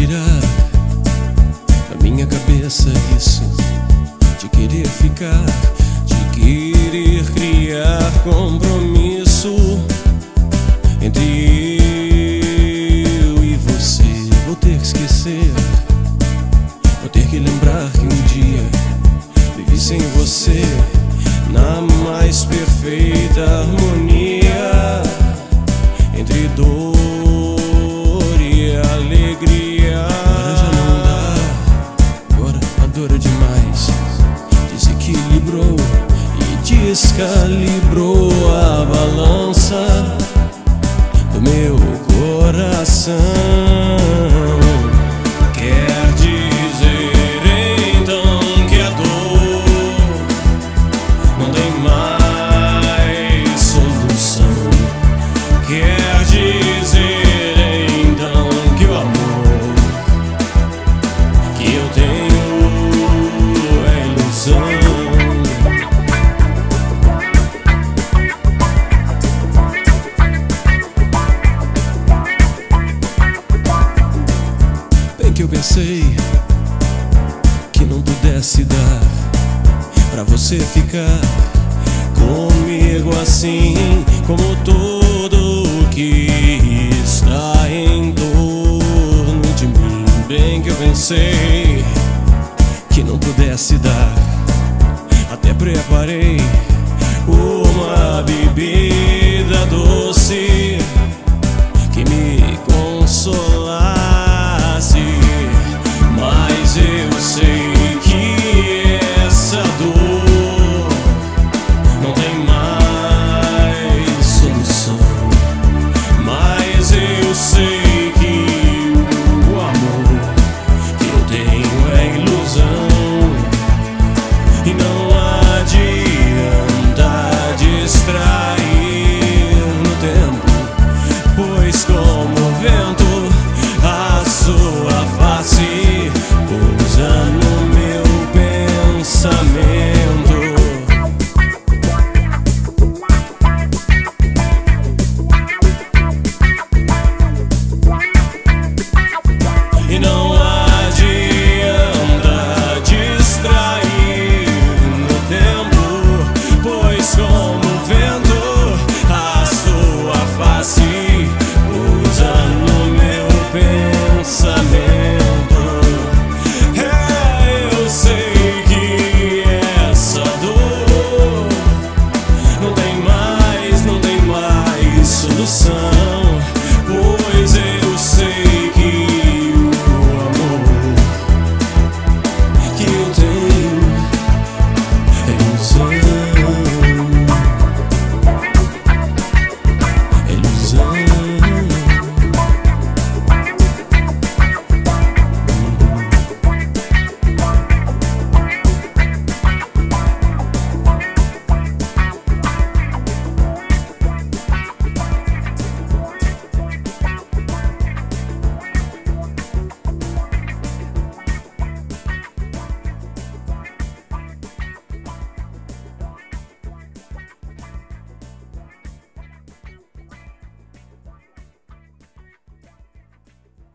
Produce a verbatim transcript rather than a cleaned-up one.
tirar da minha cabeça isso de querer ficar, de querer criar compromisso entre eu e você. Vou ter que esquecer, vou ter que lembrar que um dia vivi sem você na mais perfeita harmonia entre dor e alegria. Agora já não dá, agora a dor é demais. Desequilibrou e descalibrou a balança do meu coração. Quer dizer então que a dor não tem mais solução. Quer dizer então que o amor que eu tenho é ilusão. Bem que eu pensei que não pudesse dar pra você ficar comigo assim, como tudo que está em torno de mim. Bem que eu pensei